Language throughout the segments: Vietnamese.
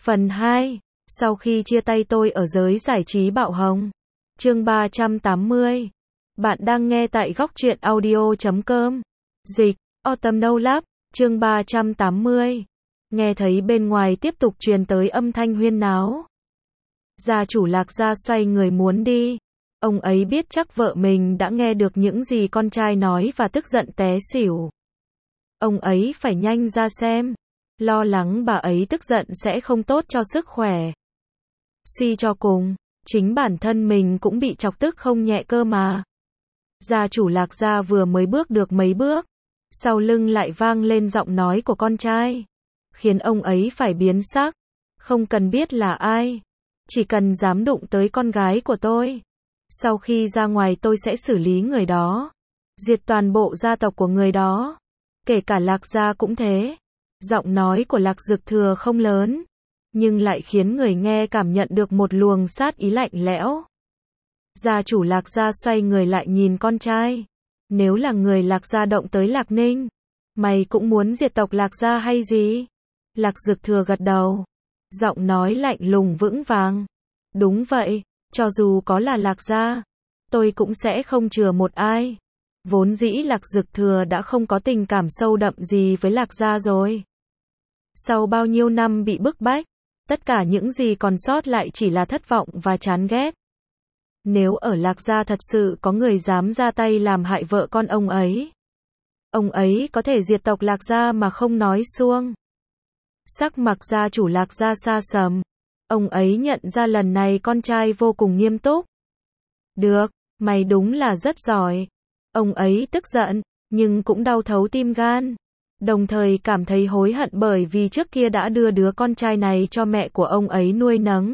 Phần 2. Sau khi chia tay tôi ở giới giải trí bạo hồng. Chương 380. Bạn đang nghe tại góc truyện audio.com. Dịch, Autumn No Lab, chương 380. Nghe thấy bên ngoài tiếp tục truyền tới âm thanh huyên náo. Gia chủ Lạc Gia xoay người muốn đi. Ông ấy biết chắc vợ mình đã nghe được những gì con trai nói và tức giận té xỉu. Ông ấy phải nhanh ra xem. Lo lắng bà ấy tức giận sẽ không tốt cho sức khỏe. Suy cho cùng, chính bản thân mình cũng bị chọc tức không nhẹ cơ mà. Gia chủ Lạc Gia vừa mới bước được mấy bước, sau lưng lại vang lên giọng nói của con trai, khiến ông ấy phải biến sắc. Không cần biết là ai, chỉ cần dám đụng tới con gái của tôi, sau khi ra ngoài tôi sẽ xử lý người đó, diệt toàn bộ gia tộc của người đó, kể cả Lạc Gia cũng thế. Giọng nói của Lạc Dực Thừa không lớn, nhưng lại khiến người nghe cảm nhận được một luồng sát ý lạnh lẽo. Gia chủ Lạc Gia xoay người lại nhìn con trai. Nếu là người Lạc Gia động tới Lạc Ninh, mày cũng muốn diệt tộc Lạc Gia hay gì? Lạc Dực Thừa gật đầu. Giọng nói lạnh lùng vững vàng. Đúng vậy, cho dù có là Lạc Gia, tôi cũng sẽ không chừa một ai. Vốn dĩ Lạc Dực Thừa đã không có tình cảm sâu đậm gì với Lạc Gia rồi. Sau bao nhiêu năm bị bức bách, tất cả những gì còn sót lại chỉ là thất vọng và chán ghét. Nếu ở Lạc Gia thật sự có người dám ra tay làm hại vợ con ông ấy có thể diệt tộc Lạc Gia mà không nói xuông. Sắc mặt gia chủ Lạc Gia xa sầm. Ông ấy nhận ra lần này con trai vô cùng nghiêm túc. Được, mày đúng là rất giỏi. Ông ấy tức giận, nhưng cũng đau thấu tim gan. Đồng thời cảm thấy hối hận bởi vì trước kia đã đưa đứa con trai này cho mẹ của ông ấy nuôi nấng.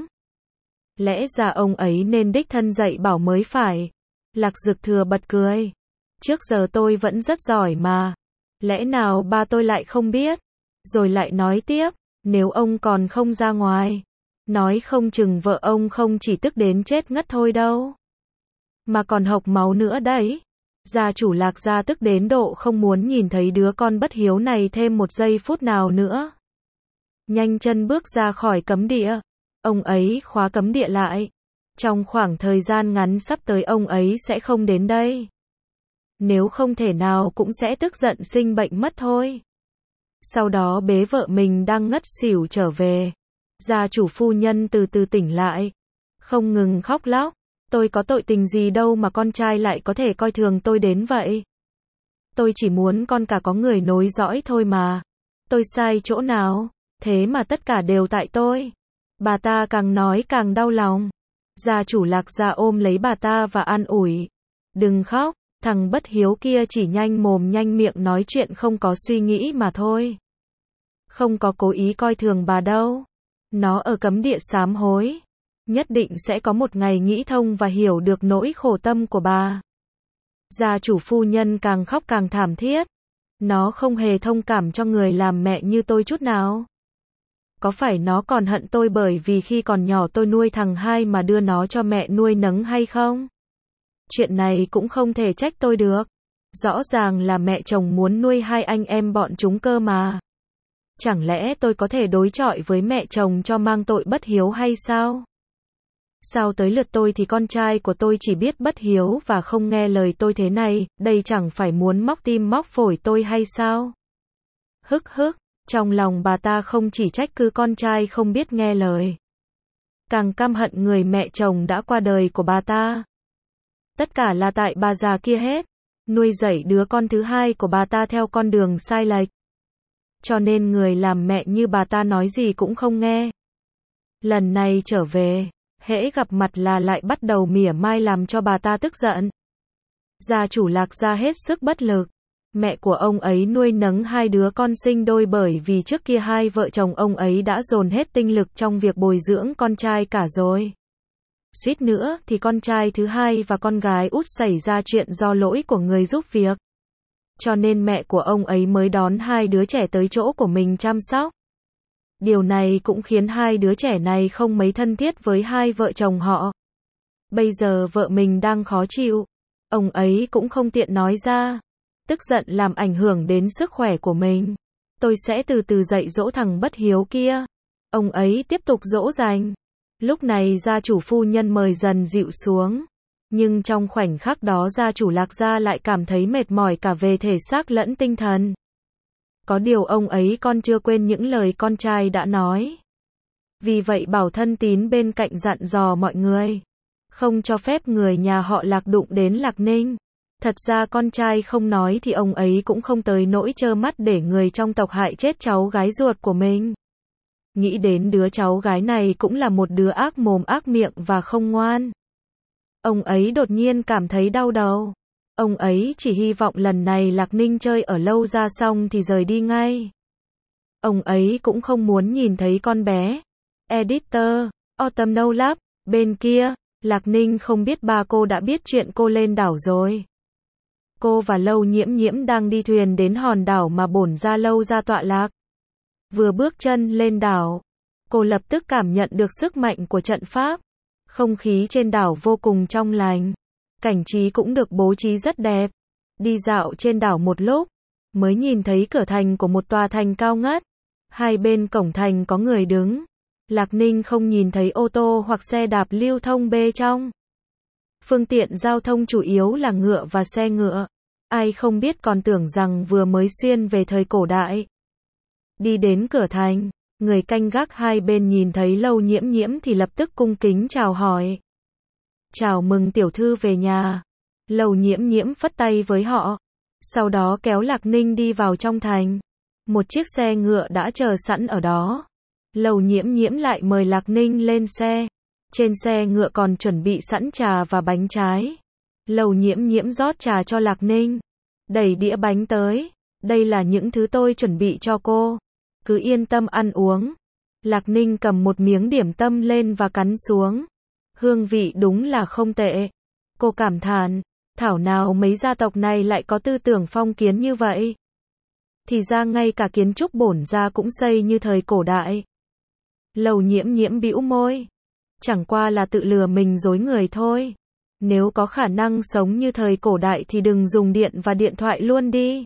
Lẽ ra ông ấy nên đích thân dạy bảo mới phải. Lạc Dực Thừa bật cười. Trước giờ tôi vẫn rất giỏi mà. Lẽ nào ba tôi lại không biết? Rồi lại nói tiếp, nếu ông còn không ra ngoài, nói không chừng vợ ông không chỉ tức đến chết ngất thôi đâu, mà còn hộc máu nữa đấy. Gia chủ Lạc Gia tức đến độ không muốn nhìn thấy đứa con bất hiếu này thêm một giây phút nào nữa. Nhanh chân bước ra khỏi cấm địa. Ông ấy khóa cấm địa lại. Trong khoảng thời gian ngắn sắp tới ông ấy sẽ không đến đây. Nếu không thể nào cũng sẽ tức giận sinh bệnh mất thôi. Sau đó bế vợ mình đang ngất xỉu trở về. Gia chủ phu nhân từ từ tỉnh lại, không ngừng khóc lóc. Tôi có tội tình gì đâu mà con trai lại có thể coi thường tôi đến vậy. Tôi chỉ muốn con cả có người nối dõi thôi mà. Tôi sai chỗ nào? Thế mà tất cả đều tại tôi. Bà ta càng nói càng đau lòng. Gia chủ Lạc Gia ôm lấy bà ta và an ủi. Đừng khóc, thằng bất hiếu kia chỉ nhanh mồm nhanh miệng nói chuyện không có suy nghĩ mà thôi. Không có cố ý coi thường bà đâu. Nó ở cấm địa sám hối. Nhất định sẽ có một ngày nghĩ thông và hiểu được nỗi khổ tâm của bà. Gia chủ phu nhân càng khóc càng thảm thiết. Nó không hề thông cảm cho người làm mẹ như tôi chút nào. Có phải nó còn hận tôi bởi vì khi còn nhỏ tôi nuôi thằng hai mà đưa nó cho mẹ nuôi nấng hay không? Chuyện này cũng không thể trách tôi được. Rõ ràng là mẹ chồng muốn nuôi hai anh em bọn chúng cơ mà. Chẳng lẽ tôi có thể đối chọi với mẹ chồng cho mang tội bất hiếu hay sao? Sao tới lượt tôi thì con trai của tôi chỉ biết bất hiếu và không nghe lời tôi thế này, đây chẳng phải muốn móc tim móc phổi tôi hay sao? Hức hức, trong lòng bà ta không chỉ trách cứ con trai không biết nghe lời, càng căm hận người mẹ chồng đã qua đời của bà ta. Tất cả là tại bà già kia hết, nuôi dạy đứa con thứ hai của bà ta theo con đường sai lệch. Cho nên người làm mẹ như bà ta nói gì cũng không nghe. Lần này trở về, hễ gặp mặt là lại bắt đầu mỉa mai làm cho bà ta tức giận. Gia chủ Lạc Gia hết sức bất lực. Mẹ của ông ấy nuôi nấng hai đứa con sinh đôi bởi vì trước kia hai vợ chồng ông ấy đã dồn hết tinh lực trong việc bồi dưỡng con trai cả rồi. Suýt nữa thì con trai thứ hai và con gái út xảy ra chuyện do lỗi của người giúp việc. Cho nên mẹ của ông ấy mới đón hai đứa trẻ tới chỗ của mình chăm sóc. Điều này cũng khiến hai đứa trẻ này không mấy thân thiết với hai vợ chồng họ. Bây giờ vợ mình đang khó chịu, ông ấy cũng không tiện nói ra. Tức giận làm ảnh hưởng đến sức khỏe của mình. Tôi sẽ từ từ dạy dỗ thằng bất hiếu kia. Ông ấy tiếp tục dỗ dành. Lúc này gia chủ phu nhân mời dần dịu xuống. Nhưng trong khoảnh khắc đó gia chủ Lạc Gia lại cảm thấy mệt mỏi cả về thể xác lẫn tinh thần. Có điều ông ấy còn chưa quên những lời con trai đã nói. Vì vậy bảo thân tín bên cạnh dặn dò mọi người. Không cho phép người nhà họ Lạc đụng đến Lạc Ninh. Thật ra con trai không nói thì ông ấy cũng không tới nỗi trơ mắt để người trong tộc hại chết cháu gái ruột của mình. Nghĩ đến đứa cháu gái này cũng là một đứa ác mồm ác miệng và không ngoan. Ông ấy đột nhiên cảm thấy đau đầu. Ông ấy chỉ hy vọng lần này Lạc Ninh chơi ở lâu ra xong thì rời đi ngay. Ông ấy cũng không muốn nhìn thấy con bé. Editor, Autumn No Lab, bên kia, Lạc Ninh không biết ba cô đã biết chuyện cô lên đảo rồi. Cô và Lâu Nhiễm Nhiễm đang đi thuyền đến hòn đảo mà bổn gia Lâu gia tọa lạc. Vừa bước chân lên đảo, cô lập tức cảm nhận được sức mạnh của trận pháp. Không khí trên đảo vô cùng trong lành. Cảnh trí cũng được bố trí rất đẹp. Đi dạo trên đảo một lúc, mới nhìn thấy cửa thành của một tòa thành cao ngất. Hai bên cổng thành có người đứng. Lạc Ninh không nhìn thấy ô tô hoặc xe đạp lưu thông bên trong. Phương tiện giao thông chủ yếu là ngựa và xe ngựa. Ai không biết còn tưởng rằng vừa mới xuyên về thời cổ đại. Đi đến cửa thành, người canh gác hai bên nhìn thấy Lâu Nhiễm Nhiễm thì lập tức cung kính chào hỏi. Chào mừng tiểu thư về nhà. Lâu Nhiễm Nhiễm phất tay với họ. Sau đó kéo Lạc Ninh đi vào trong thành. Một chiếc xe ngựa đã chờ sẵn ở đó. Lâu Nhiễm Nhiễm lại mời Lạc Ninh lên xe. Trên xe ngựa còn chuẩn bị sẵn trà và bánh trái. Lâu Nhiễm Nhiễm rót trà cho Lạc Ninh. Đẩy đĩa bánh tới. Đây là những thứ tôi chuẩn bị cho cô. Cứ yên tâm ăn uống. Lạc Ninh cầm một miếng điểm tâm lên và cắn xuống. Hương vị đúng là không tệ. Cô cảm thán, thảo nào mấy gia tộc này lại có tư tưởng phong kiến như vậy. Thì ra ngay cả kiến trúc bổn gia cũng xây như thời cổ đại. Lâu Nhiễm Nhiễm bĩu môi. Chẳng qua là tự lừa mình dối người thôi. Nếu có khả năng sống như thời cổ đại thì đừng dùng điện và điện thoại luôn đi.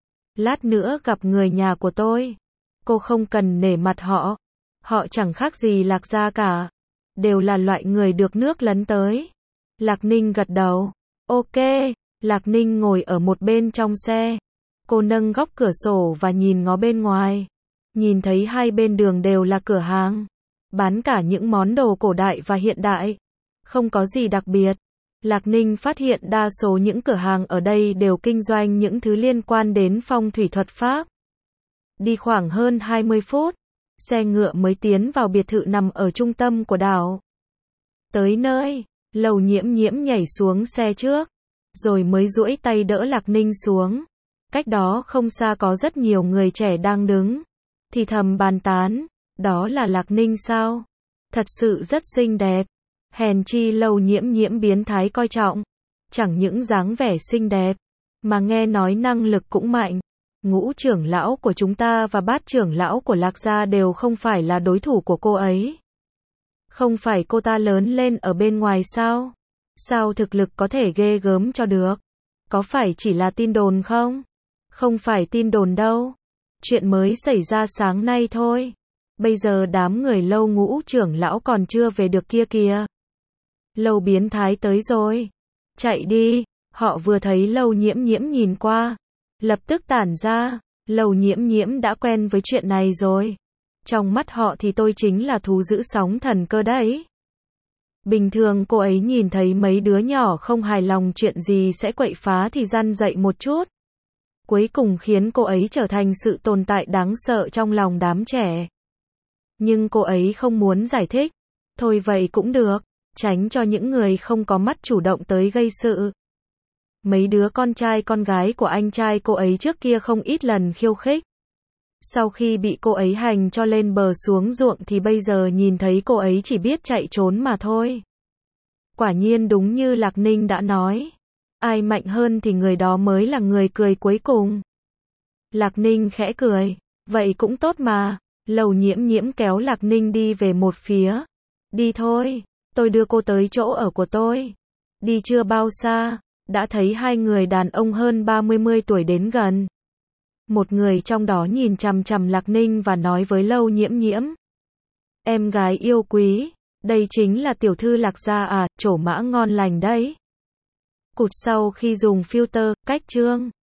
Lát nữa gặp người nhà của tôi. Cô không cần nể mặt họ. Họ chẳng khác gì Lạc Gia cả. Đều là loại người được nước lấn tới. Lạc Ninh gật đầu. Ok. Lạc Ninh ngồi ở một bên trong xe. Cô nâng góc cửa sổ và nhìn ngó bên ngoài. Nhìn thấy hai bên đường đều là cửa hàng. Bán cả những món đồ cổ đại và hiện đại. Không có gì đặc biệt. Lạc Ninh phát hiện đa số những cửa hàng ở đây đều kinh doanh những thứ liên quan đến phong thủy thuật pháp. Đi khoảng hơn 20 phút, xe ngựa mới tiến vào biệt thự nằm ở trung tâm của đảo. Tới nơi, Lâu Nhiễm Nhiễm nhảy xuống xe trước, rồi mới duỗi tay đỡ Lạc Ninh xuống. Cách đó không xa có rất nhiều người trẻ đang đứng, thì thầm bàn tán, đó là Lạc Ninh sao? Thật sự rất xinh đẹp. Hèn chi Lâu Nhiễm Nhiễm biến thái coi trọng. Chẳng những dáng vẻ xinh đẹp, mà nghe nói năng lực cũng mạnh. Ngũ trưởng lão của chúng ta và bát trưởng lão của Lạc Gia đều không phải là đối thủ của cô ấy. Không phải cô ta lớn lên ở bên ngoài sao? Sao thực lực có thể ghê gớm cho được? Có phải chỉ là tin đồn không? Không phải tin đồn đâu. Chuyện mới xảy ra sáng nay thôi. Bây giờ đám người Lâu ngũ trưởng lão còn chưa về được kia kìa. Lâu biến thái tới rồi. Chạy đi. Họ vừa thấy Lâu Nhiễm Nhiễm nhìn qua. Lập tức tản ra. Lâu Nhiễm Nhiễm đã quen với chuyện này rồi. Trong mắt họ thì tôi chính là thú giữ sóng thần cơ đấy. Bình thường cô ấy nhìn thấy mấy đứa nhỏ không hài lòng chuyện gì sẽ quậy phá thì răn dậy một chút. Cuối cùng khiến cô ấy trở thành sự tồn tại đáng sợ trong lòng đám trẻ. Nhưng cô ấy không muốn giải thích. Thôi vậy cũng được. Tránh cho những người không có mắt chủ động tới gây sự. Mấy đứa con trai con gái của anh trai cô ấy trước kia không ít lần khiêu khích. Sau khi bị cô ấy hành cho lên bờ xuống ruộng thì bây giờ nhìn thấy cô ấy chỉ biết chạy trốn mà thôi. Quả nhiên đúng như Lạc Ninh đã nói. Ai mạnh hơn thì người đó mới là người cười cuối cùng. Lạc Ninh khẽ cười. Vậy cũng tốt mà. Lâu Nhiễm Nhiễm kéo Lạc Ninh đi về một phía. Đi thôi. Tôi đưa cô tới chỗ ở của tôi. Đi chưa bao xa. Đã thấy hai người đàn ông hơn 30 tuổi đến gần. Một người trong đó nhìn chằm chằm Lạc Ninh và nói với Lâu Nhiễm Nhiễm. Em gái yêu quý, đây chính là tiểu thư Lạc gia à, trổ mã ngon lành đấy. Cụt sau khi dùng filter, cách chương.